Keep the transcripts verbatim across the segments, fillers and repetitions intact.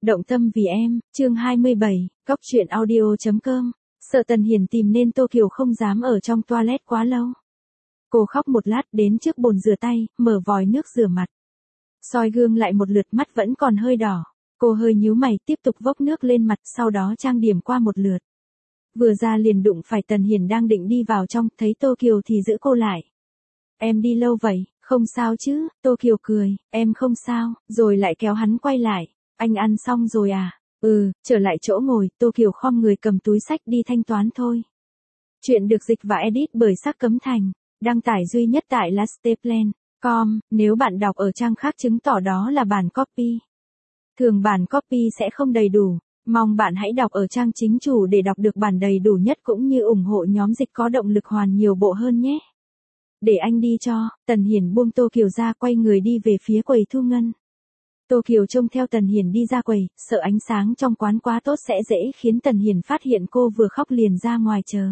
Động tâm vì em, chương hai mươi bảy, cóc truyện audio chấm com. Sợ Tần Hiền tìm nên Tô Kiều không dám ở trong toilet quá lâu. Cô khóc một lát đến trước bồn rửa tay, mở vòi nước rửa mặt. Soi gương lại một lượt, mắt vẫn còn hơi đỏ. Cô hơi nhíu mày tiếp tục vốc nước lên mặt, sau đó trang điểm qua một lượt. Vừa ra liền đụng phải Tần Hiền đang định đi vào trong, thấy Tô Kiều thì giữ cô lại. Em đi lâu vậy, không sao chứ? Tô Kiều cười, em không sao, rồi lại kéo hắn quay lại. Anh ăn xong rồi à? Ừ, trở lại chỗ ngồi, Tô Kiều khom người cầm túi xách đi thanh toán thôi. Chuyện được dịch và edit bởi Sắc Cấm Thành, đăng tải duy nhất tại lasteplan chấm com, nếu bạn đọc ở trang khác chứng tỏ đó là bản copy. Thường bản copy sẽ không đầy đủ, mong bạn hãy đọc ở trang chính chủ để đọc được bản đầy đủ nhất cũng như ủng hộ nhóm dịch có động lực hoàn nhiều bộ hơn nhé. Để anh đi cho. Tần Hiền buông Tô Kiều ra, quay người đi về phía quầy thu ngân. Tô Kiều trông theo Tần Hiền đi ra quầy, sợ ánh sáng trong quán quá tốt sẽ dễ khiến Tần Hiền phát hiện cô vừa khóc liền ra ngoài chờ.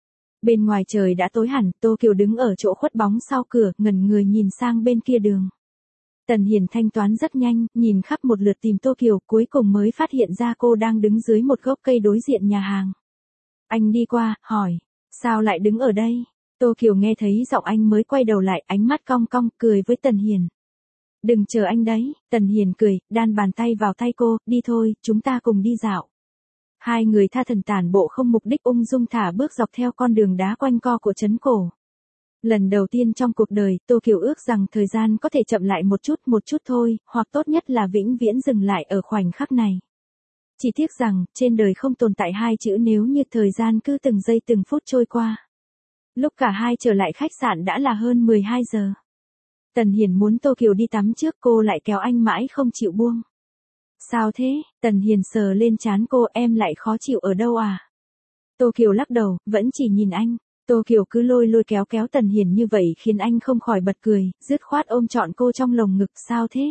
Bên ngoài trời đã tối hẳn, Tô Kiều đứng ở chỗ khuất bóng sau cửa, ngẩn người nhìn sang bên kia đường. Tần Hiền thanh toán rất nhanh, nhìn khắp một lượt tìm Tô Kiều, cuối cùng mới phát hiện ra cô đang đứng dưới một gốc cây đối diện nhà hàng. Anh đi qua, hỏi, sao lại đứng ở đây? Tô Kiều nghe thấy giọng anh mới quay đầu lại, ánh mắt cong cong, cười với Tần Hiền. Đừng chờ anh đấy. Tần Hiền cười, đan bàn tay vào tay cô, đi thôi, chúng ta cùng đi dạo. Hai người tha thần tản bộ không mục đích ung dung thả bước dọc theo con đường đá quanh co của trấn cổ. Lần đầu tiên trong cuộc đời, Tô Kiều ước rằng thời gian có thể chậm lại một chút một chút thôi, hoặc tốt nhất là vĩnh viễn dừng lại ở khoảnh khắc này. Chỉ tiếc rằng, trên đời không tồn tại hai chữ nếu như thời gian cứ từng giây từng phút trôi qua. Lúc cả hai trở lại khách sạn đã là hơn mười hai giờ. Tần Hiền muốn Tô Kiều đi tắm trước, cô lại kéo anh mãi không chịu buông. Sao thế? Tần Hiền sờ lên trán cô, em lại khó chịu ở đâu à? Tô Kiều lắc đầu, vẫn chỉ nhìn anh. Tô Kiều cứ lôi lôi kéo kéo Tần Hiền như vậy khiến anh không khỏi bật cười, dứt khoát ôm trọn cô trong lồng ngực. Sao thế?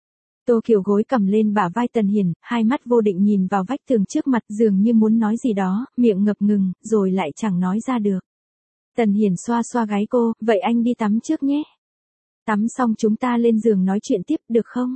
Tô Kiều gối cầm lên bả vai Tần Hiền, hai mắt vô định nhìn vào vách tường trước mặt, dường như muốn nói gì đó, miệng ngập ngừng, rồi lại chẳng nói ra được. Tần Hiền xoa xoa gáy cô, vậy anh đi tắm trước nhé. Tắm xong chúng ta lên giường nói chuyện tiếp, được không?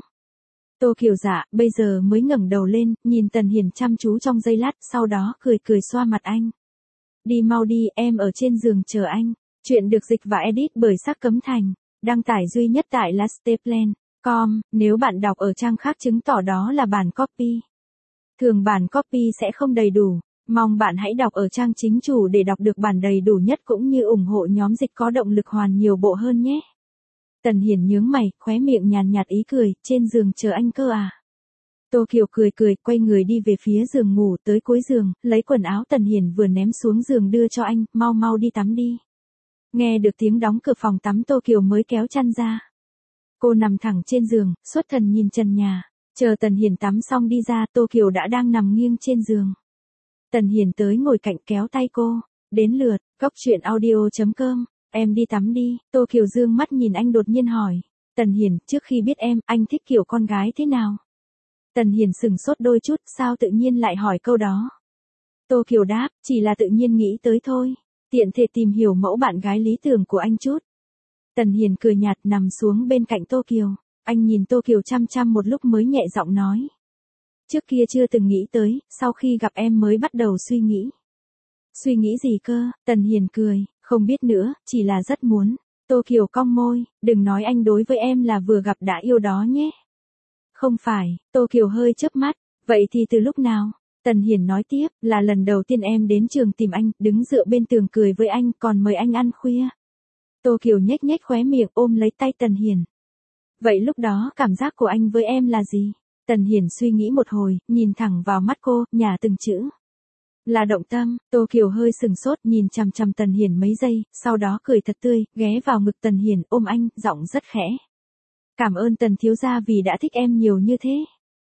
Tô Kiều dạ, bây giờ mới ngẩng đầu lên, nhìn Tần Hiền chăm chú trong giây lát, sau đó cười cười xoa mặt anh. Đi mau đi, em ở trên giường chờ anh. Chuyện được dịch và edit bởi Sắc Cấm Thành, đăng tải duy nhất tại lasteplan chấm com, nếu bạn đọc ở trang khác chứng tỏ đó là bản copy. Thường bản copy sẽ không đầy đủ, mong bạn hãy đọc ở trang chính chủ để đọc được bản đầy đủ nhất cũng như ủng hộ nhóm dịch có động lực hoàn nhiều bộ hơn nhé. Tần Hiền nhướng mày, khóe miệng nhàn nhạt ý cười, trên giường chờ anh cơ à? Tô Kiều cười cười, quay người đi về phía giường ngủ, tới cuối giường, lấy quần áo Tần Hiền vừa ném xuống giường đưa cho anh, mau mau đi tắm đi. Nghe được tiếng đóng cửa phòng tắm, Tô Kiều mới kéo chăn ra. Cô nằm thẳng trên giường, xuất thần nhìn trần nhà, chờ Tần Hiền tắm xong đi ra, Tô Kiều đã đang nằm nghiêng trên giường. Tần Hiền tới ngồi cạnh kéo tay cô, đến lượt, cóc truyện audio chấm com. Em đi tắm đi. Tô Kiều dương mắt nhìn anh đột nhiên hỏi. Tần Hiền, trước khi biết em, anh thích kiểu con gái thế nào? Tần Hiền sừng sốt đôi chút, sao tự nhiên lại hỏi câu đó? Tô Kiều đáp, chỉ là tự nhiên nghĩ tới thôi. Tiện thể tìm hiểu mẫu bạn gái lý tưởng của anh chút. Tần Hiền cười nhạt nằm xuống bên cạnh Tô Kiều. Anh nhìn Tô Kiều chăm chăm một lúc mới nhẹ giọng nói. Trước kia chưa từng nghĩ tới, sau khi gặp em mới bắt đầu suy nghĩ. Suy nghĩ gì cơ? Tần Hiền cười. Không biết nữa, chỉ là rất muốn. Tô Kiều cong môi, đừng nói anh đối với em là vừa gặp đã yêu đó nhé. Không phải. Tô Kiều hơi chớp mắt, vậy thì từ lúc nào? Tần Hiền nói tiếp, là lần đầu tiên em đến trường tìm anh, đứng dựa bên tường cười với anh, còn mời anh ăn khuya. Tô Kiều nhếch nhếch khóe miệng ôm lấy tay Tần Hiền. Vậy lúc đó cảm giác của anh với em là gì? Tần Hiền suy nghĩ một hồi, nhìn thẳng vào mắt cô, nhả từng chữ. Là động tâm. Tô Kiều hơi sừng sốt nhìn chằm chằm Tần Hiền mấy giây, sau đó cười thật tươi, ghé vào ngực Tần Hiền ôm anh, giọng rất khẽ. Cảm ơn Tần thiếu gia vì đã thích em nhiều như thế.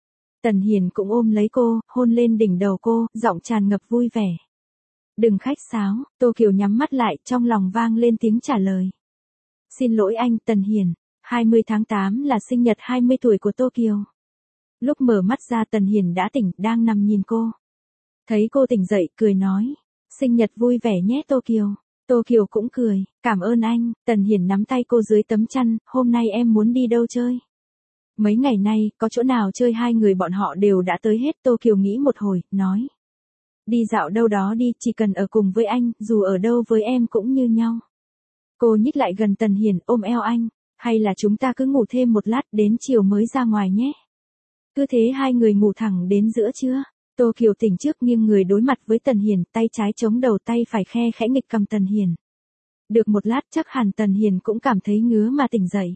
Tần Hiền cũng ôm lấy cô, hôn lên đỉnh đầu cô, giọng tràn ngập vui vẻ. Đừng khách sáo. Tô Kiều nhắm mắt lại, trong lòng vang lên tiếng trả lời. Xin lỗi anh, Tần Hiền. hai mươi tháng tám là sinh nhật hai mươi tuổi của Tô Kiều. Lúc mở mắt ra Tần Hiền đã tỉnh, đang nằm nhìn cô. Thấy cô tỉnh dậy, cười nói. Sinh nhật vui vẻ nhé Tô Kiều. Tô Kiều cũng cười. Cảm ơn anh. Tần Hiền nắm tay cô dưới tấm chăn. Hôm nay em muốn đi đâu chơi? Mấy ngày nay, có chỗ nào chơi hai người bọn họ đều đã tới hết. Tô Kiều nghĩ một hồi, nói. Đi dạo đâu đó đi, chỉ cần ở cùng với anh, dù ở đâu với em cũng như nhau. Cô nhích lại gần Tần Hiền, ôm eo anh. Hay là chúng ta cứ ngủ thêm một lát, đến chiều mới ra ngoài nhé. Cứ thế hai người ngủ thẳng đến giữa trưa. Tô Kiều tỉnh trước nghiêng người đối mặt với Tần Hiền, tay trái chống đầu, tay phải khe khẽ nghịch cầm Tần Hiền. Được một lát chắc hẳn Tần Hiền cũng cảm thấy ngứa mà tỉnh dậy.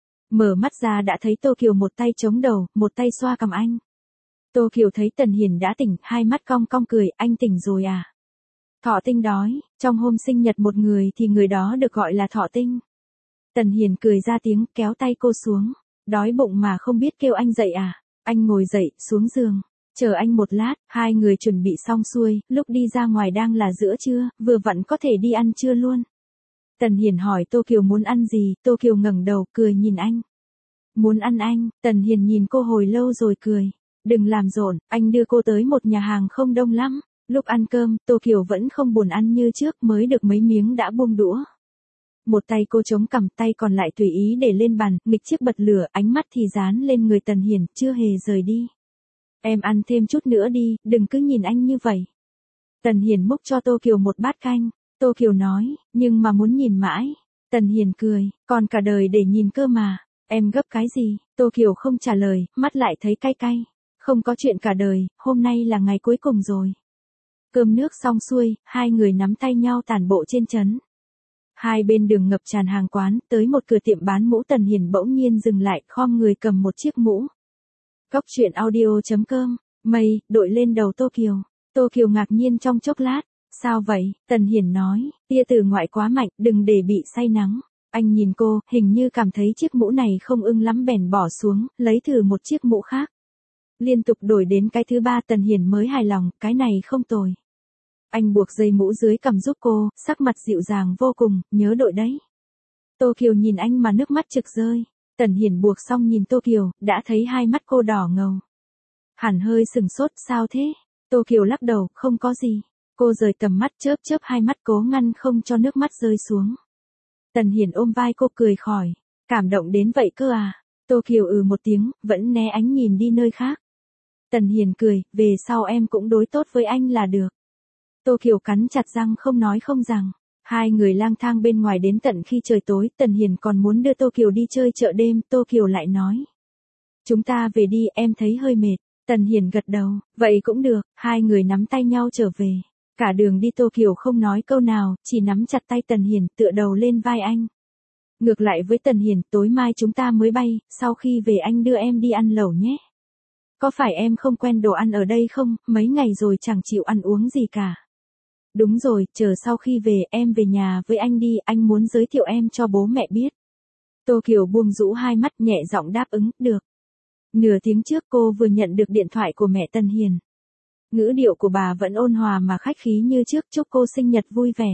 Mở mắt ra đã thấy Tô Kiều một tay chống đầu, một tay xoa cằm anh. Tô Kiều thấy Tần Hiền đã tỉnh, hai mắt cong cong cười, anh tỉnh rồi à? Thọ tinh đói, trong hôm sinh nhật một người thì người đó được gọi là thọ tinh. Tần Hiền cười ra tiếng, kéo tay cô xuống. Đói bụng mà không biết kêu anh dậy à? Anh ngồi dậy, xuống giường. Chờ anh một lát, hai người chuẩn bị xong xuôi, lúc đi ra ngoài đang là giữa trưa, vừa vặn có thể đi ăn trưa luôn. Tần Hiền hỏi Tô Kiều muốn ăn gì, Tô Kiều ngẩng đầu, cười nhìn anh. Muốn ăn anh, Tần Hiền nhìn cô hồi lâu rồi cười. Đừng làm rộn, anh đưa cô tới một nhà hàng không đông lắm. Lúc ăn cơm, Tô Kiều vẫn không buồn ăn như trước, mới được mấy miếng đã buông đũa. Một tay cô chống cằm, tay còn lại tùy ý để lên bàn, nghịch chiếc bật lửa, ánh mắt thì dán lên người Tần Hiền, chưa hề rời đi. Em ăn thêm chút nữa đi, đừng cứ nhìn anh như vậy. Tần Hiền múc cho Tô Kiều một bát canh. Tô Kiều nói, nhưng mà muốn nhìn mãi. Tần Hiền cười, còn cả đời để nhìn cơ mà. Em gấp cái gì? Tô Kiều không trả lời, mắt lại thấy cay cay. Không có chuyện cả đời, hôm nay là ngày cuối cùng rồi. Cơm nước xong xuôi, hai người nắm tay nhau tản bộ trên trấn. Hai bên đường ngập tràn hàng quán, tới một cửa tiệm bán mũ. Tần Hiền bỗng nhiên dừng lại, khom người cầm một chiếc mũ. Góc truyện audio chấm com, mây, đội lên đầu Tô Kiều. Tô Kiều ngạc nhiên trong chốc lát. Sao vậy? Tần Hiền nói, tia từ ngoại quá mạnh, đừng để bị say nắng. Anh nhìn cô, hình như cảm thấy chiếc mũ này không ưng lắm bèn bỏ xuống, lấy thử một chiếc mũ khác. Liên tục đổi đến cái thứ ba Tần Hiền mới hài lòng, cái này không tồi. Anh buộc dây mũ dưới cằm giúp cô, sắc mặt dịu dàng vô cùng, nhớ đội đấy. Tô Kiều nhìn anh mà nước mắt trực rơi. Tần Hiền buộc xong nhìn Tô Kiều, đã thấy hai mắt cô đỏ ngầu. Hẳn hơi sừng sốt, sao thế? Tô Kiều lắc đầu, không có gì. Cô rời tầm mắt, chớp chớp hai mắt cố ngăn không cho nước mắt rơi xuống. Tần Hiền ôm vai cô cười khỏi. Cảm động đến vậy cơ à? Tô Kiều ừ một tiếng, vẫn né ánh nhìn đi nơi khác. Tần Hiền cười, về sau em cũng đối tốt với anh là được. Tô Kiều cắn chặt răng không nói không rằng. Hai người lang thang bên ngoài đến tận khi trời tối. Tần Hiền còn muốn đưa Tô Kiều đi chơi chợ đêm. Tô Kiều lại nói. Chúng ta về đi, em thấy hơi mệt. Tần Hiền gật đầu, vậy cũng được. Hai người nắm tay nhau trở về. Cả đường đi Tô Kiều không nói câu nào, chỉ nắm chặt tay Tần Hiền, tựa đầu lên vai anh. Ngược lại với Tần Hiền, tối mai chúng ta mới bay, sau khi về anh đưa em đi ăn lẩu nhé. Có phải em không quen đồ ăn ở đây không, mấy ngày rồi chẳng chịu ăn uống gì cả. Đúng rồi, chờ sau khi về em về nhà với anh đi, anh muốn giới thiệu em cho bố mẹ biết. Tô Kiều buông rũ hai mắt nhẹ giọng đáp ứng, được. Nửa tiếng trước cô vừa nhận được điện thoại của mẹ Tần Hiền. Ngữ điệu của bà vẫn ôn hòa mà khách khí như trước, chúc cô sinh nhật vui vẻ.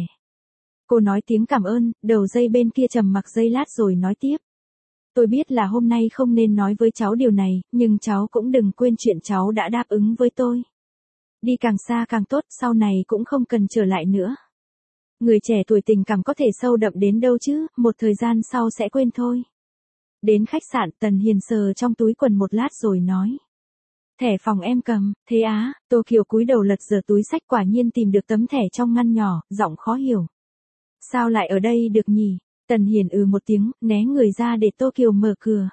Cô nói tiếng cảm ơn, đầu dây bên kia trầm mặc giây lát rồi nói tiếp. Tôi biết là hôm nay không nên nói với cháu điều này, nhưng cháu cũng đừng quên chuyện cháu đã đáp ứng với tôi. Đi càng xa càng tốt, sau này cũng không cần trở lại nữa. Người trẻ tuổi tình cảm có thể sâu đậm đến đâu chứ, một thời gian sau sẽ quên thôi. Đến khách sạn, Tần Hiền sờ trong túi quần một lát rồi nói. Thẻ phòng em cầm, thế á? Tô Kiều cúi đầu lật dở túi xách, quả nhiên tìm được tấm thẻ trong ngăn nhỏ, giọng khó hiểu. Sao lại ở đây được nhỉ? Tần Hiền ừ một tiếng, né người ra để Tô Kiều mở cửa.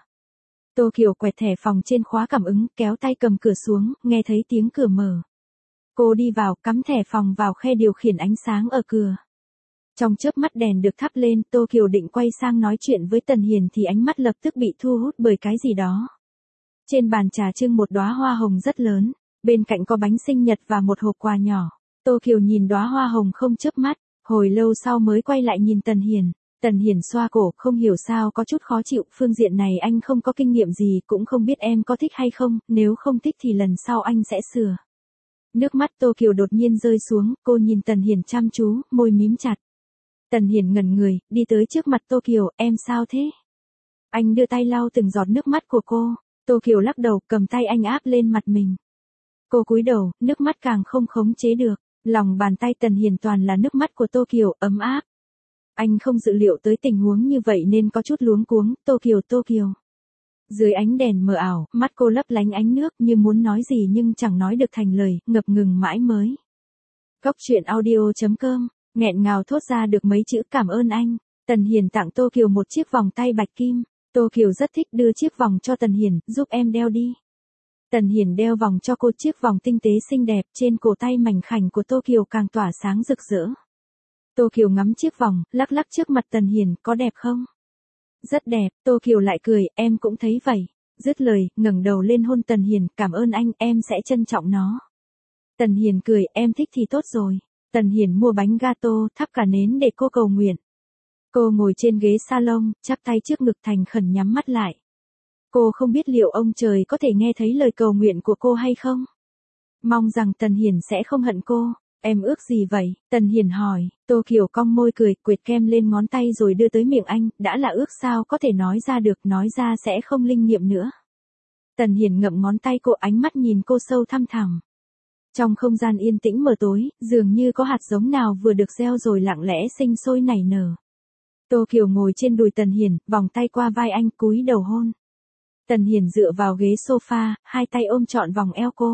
Tô Kiều quẹt thẻ phòng trên khóa cảm ứng, kéo tay cầm cửa xuống, nghe thấy tiếng cửa mở. Cô đi vào, cắm thẻ phòng vào khe điều khiển ánh sáng ở cửa. Trong chớp mắt đèn được thắp lên, Tô Kiều định quay sang nói chuyện với Tần Hiền thì ánh mắt lập tức bị thu hút bởi cái gì đó. Trên bàn trà trưng một đóa hoa hồng rất lớn, bên cạnh có bánh sinh nhật và một hộp quà nhỏ. Tô Kiều nhìn đóa hoa hồng không chớp mắt, hồi lâu sau mới quay lại nhìn Tần Hiền. Tần Hiền xoa cổ, không hiểu sao có chút khó chịu, phương diện này anh không có kinh nghiệm gì, cũng không biết em có thích hay không, nếu không thích thì lần sau anh sẽ sửa. Nước mắt Tô Kiều đột nhiên rơi xuống, cô nhìn Tần Hiền chăm chú, môi mím chặt. Tần Hiền ngẩn người, đi tới trước mặt Tô Kiều, em sao thế? Anh đưa tay lau từng giọt nước mắt của cô. Tô Kiều lắc đầu, cầm tay anh áp lên mặt mình. Cô cúi đầu, nước mắt càng không khống chế được. Lòng bàn tay Tần Hiền toàn là nước mắt của Tô Kiều, ấm áp. Anh không dự liệu tới tình huống như vậy nên có chút luống cuống. Tô Kiều, Tô Kiều. Dưới ánh đèn mờ ảo, mắt cô lấp lánh ánh nước như muốn nói gì nhưng chẳng nói được thành lời, ngập ngừng mãi mới. Cóc truyện audio chấm com, nghẹn ngào thốt ra được mấy chữ cảm ơn anh. Tần Hiền tặng Tô Kiều một chiếc vòng tay bạch kim. Tô Kiều rất thích đưa chiếc vòng cho Tần Hiền, giúp em đeo đi. Tần Hiền đeo vòng cho cô, chiếc vòng tinh tế xinh đẹp trên cổ tay mảnh khảnh của Tô Kiều càng tỏa sáng rực rỡ. Tô Kiều ngắm chiếc vòng, lắc lắc trước mặt Tần Hiền, có đẹp không? Rất đẹp, Tô Kiều lại cười, em cũng thấy vậy. Dứt lời, ngẩng đầu lên hôn Tần Hiền, cảm ơn anh, em sẽ trân trọng nó. Tần Hiền cười, em thích thì tốt rồi. Tần Hiền mua bánh gato, thắp cả nến để cô cầu nguyện. Cô ngồi trên ghế salon, chắp tay trước ngực thành khẩn nhắm mắt lại. Cô không biết liệu ông trời có thể nghe thấy lời cầu nguyện của cô hay không. Mong rằng Tần Hiền sẽ không hận cô. Em ước gì vậy? Tần Hiền hỏi. Tô Kiều cong môi cười, quệt kem lên ngón tay rồi đưa tới miệng anh, đã là ước sao có thể nói ra được, nói ra sẽ không linh nghiệm nữa. Tần Hiền ngậm ngón tay cô, ánh mắt nhìn cô sâu thăm thẳm. Trong không gian yên tĩnh mờ tối, dường như có hạt giống nào vừa được gieo rồi lặng lẽ sinh sôi nảy nở. Tô Kiều ngồi trên đùi Tần Hiền, vòng tay qua vai anh, cúi đầu hôn. Tần Hiền dựa vào ghế sofa, hai tay ôm trọn vòng eo cô.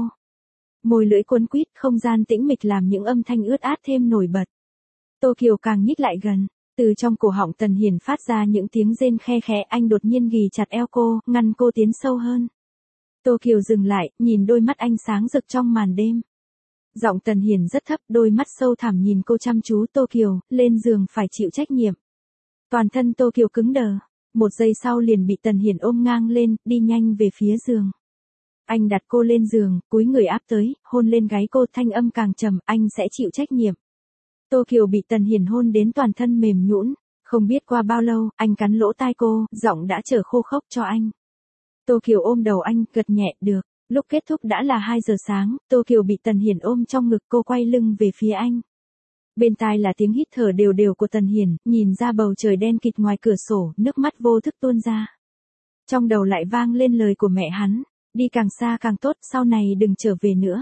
Môi lưỡi cuốn quýt, không gian tĩnh mịch làm những âm thanh ướt át thêm nổi bật. Tô Kiều càng nhích lại gần, từ trong cổ họng Tần Hiền phát ra những tiếng rên khe khẽ, anh đột nhiên ghì chặt eo cô, ngăn cô tiến sâu hơn. Tô Kiều dừng lại, nhìn đôi mắt anh sáng rực trong màn đêm. Giọng Tần Hiền rất thấp, đôi mắt sâu thẳm nhìn cô chăm chú. Tô Kiều, lên giường phải chịu trách nhiệm. Toàn thân Tô Kiều cứng đờ, một giây sau liền bị Tần Hiền ôm ngang lên, đi nhanh về phía giường. Anh đặt cô lên giường, cúi người áp tới, hôn lên gáy cô, thanh âm càng trầm, anh sẽ chịu trách nhiệm. Tô Kiều bị Tần Hiền hôn đến toàn thân mềm nhũn, không biết qua bao lâu, anh cắn lỗ tai cô, giọng đã trở khô khốc cho anh. Tô Kiều ôm đầu anh, gật nhẹ, được. Lúc kết thúc đã là hai giờ sáng, Tô Kiều bị Tần Hiền ôm trong ngực, cô quay lưng về phía anh. Bên tai là tiếng hít thở đều đều của Tần Hiền, nhìn ra bầu trời đen kịt ngoài cửa sổ, nước mắt vô thức tuôn ra. Trong đầu lại vang lên lời của mẹ hắn, đi càng xa càng tốt, sau này đừng trở về nữa.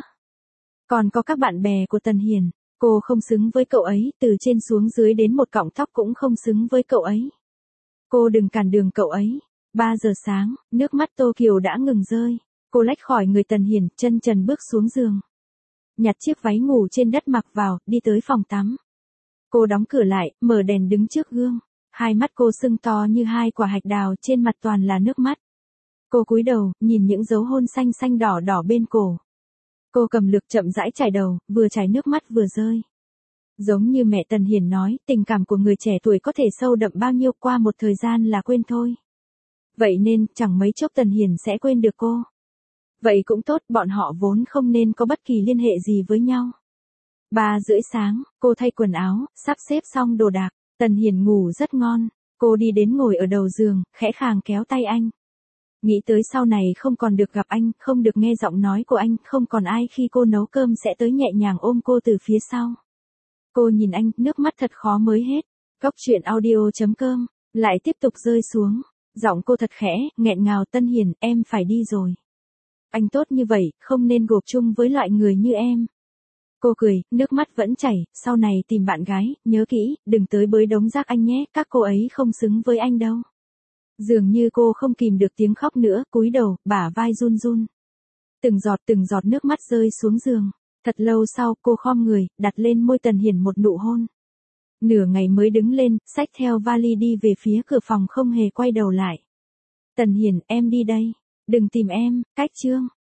Còn có các bạn bè của Tần Hiền, cô không xứng với cậu ấy, từ trên xuống dưới đến một cọng tóc cũng không xứng với cậu ấy. Cô đừng cản đường cậu ấy. ba giờ sáng, nước mắt Tô Kiều đã ngừng rơi. Cô lách khỏi người Tần Hiền, chân trần bước xuống giường. Nhặt chiếc váy ngủ trên đất mặc vào, đi tới phòng tắm. Cô đóng cửa lại, mở đèn đứng trước gương. Hai mắt cô sưng to như hai quả hạch đào, trên mặt toàn là nước mắt. Cô cúi đầu, nhìn những dấu hôn xanh xanh đỏ đỏ bên cổ. Cô cầm lược chậm rãi chải đầu, vừa chảy nước mắt vừa rơi. Giống như mẹ Tần Hiền nói, tình cảm của người trẻ tuổi có thể sâu đậm bao nhiêu, qua một thời gian là quên thôi. Vậy nên, chẳng mấy chốc Tần Hiền sẽ quên được cô. Vậy cũng tốt, bọn họ vốn không nên có bất kỳ liên hệ gì với nhau. Ba rưỡi sáng, cô thay quần áo, sắp xếp xong đồ đạc. Tần Hiền ngủ rất ngon. Cô đi đến ngồi ở đầu giường, khẽ khàng kéo tay anh. Nghĩ tới sau này không còn được gặp anh, không được nghe giọng nói của anh, không còn ai khi cô nấu cơm sẽ tới nhẹ nhàng ôm cô từ phía sau. Cô nhìn anh, nước mắt thật khó mới hết. Cóc truyện audio chấm com, lại tiếp tục rơi xuống. Giọng cô thật khẽ, nghẹn ngào, Tân Hiền, em phải đi rồi. Anh tốt như vậy, không nên gộp chung với loại người như em. Cô cười, nước mắt vẫn chảy, sau này tìm bạn gái, nhớ kỹ, đừng tới bới đống rác anh nhé, các cô ấy không xứng với anh đâu. Dường như cô không kìm được tiếng khóc nữa, cúi đầu, bả vai run run. Từng giọt từng giọt nước mắt rơi xuống giường. Thật lâu sau, cô khom người, đặt lên môi Tần Hiền một nụ hôn. Nửa ngày mới đứng lên, xách theo vali đi về phía cửa phòng, không hề quay đầu lại. Tần Hiền, em đi đây. Đừng tìm em, cách chương.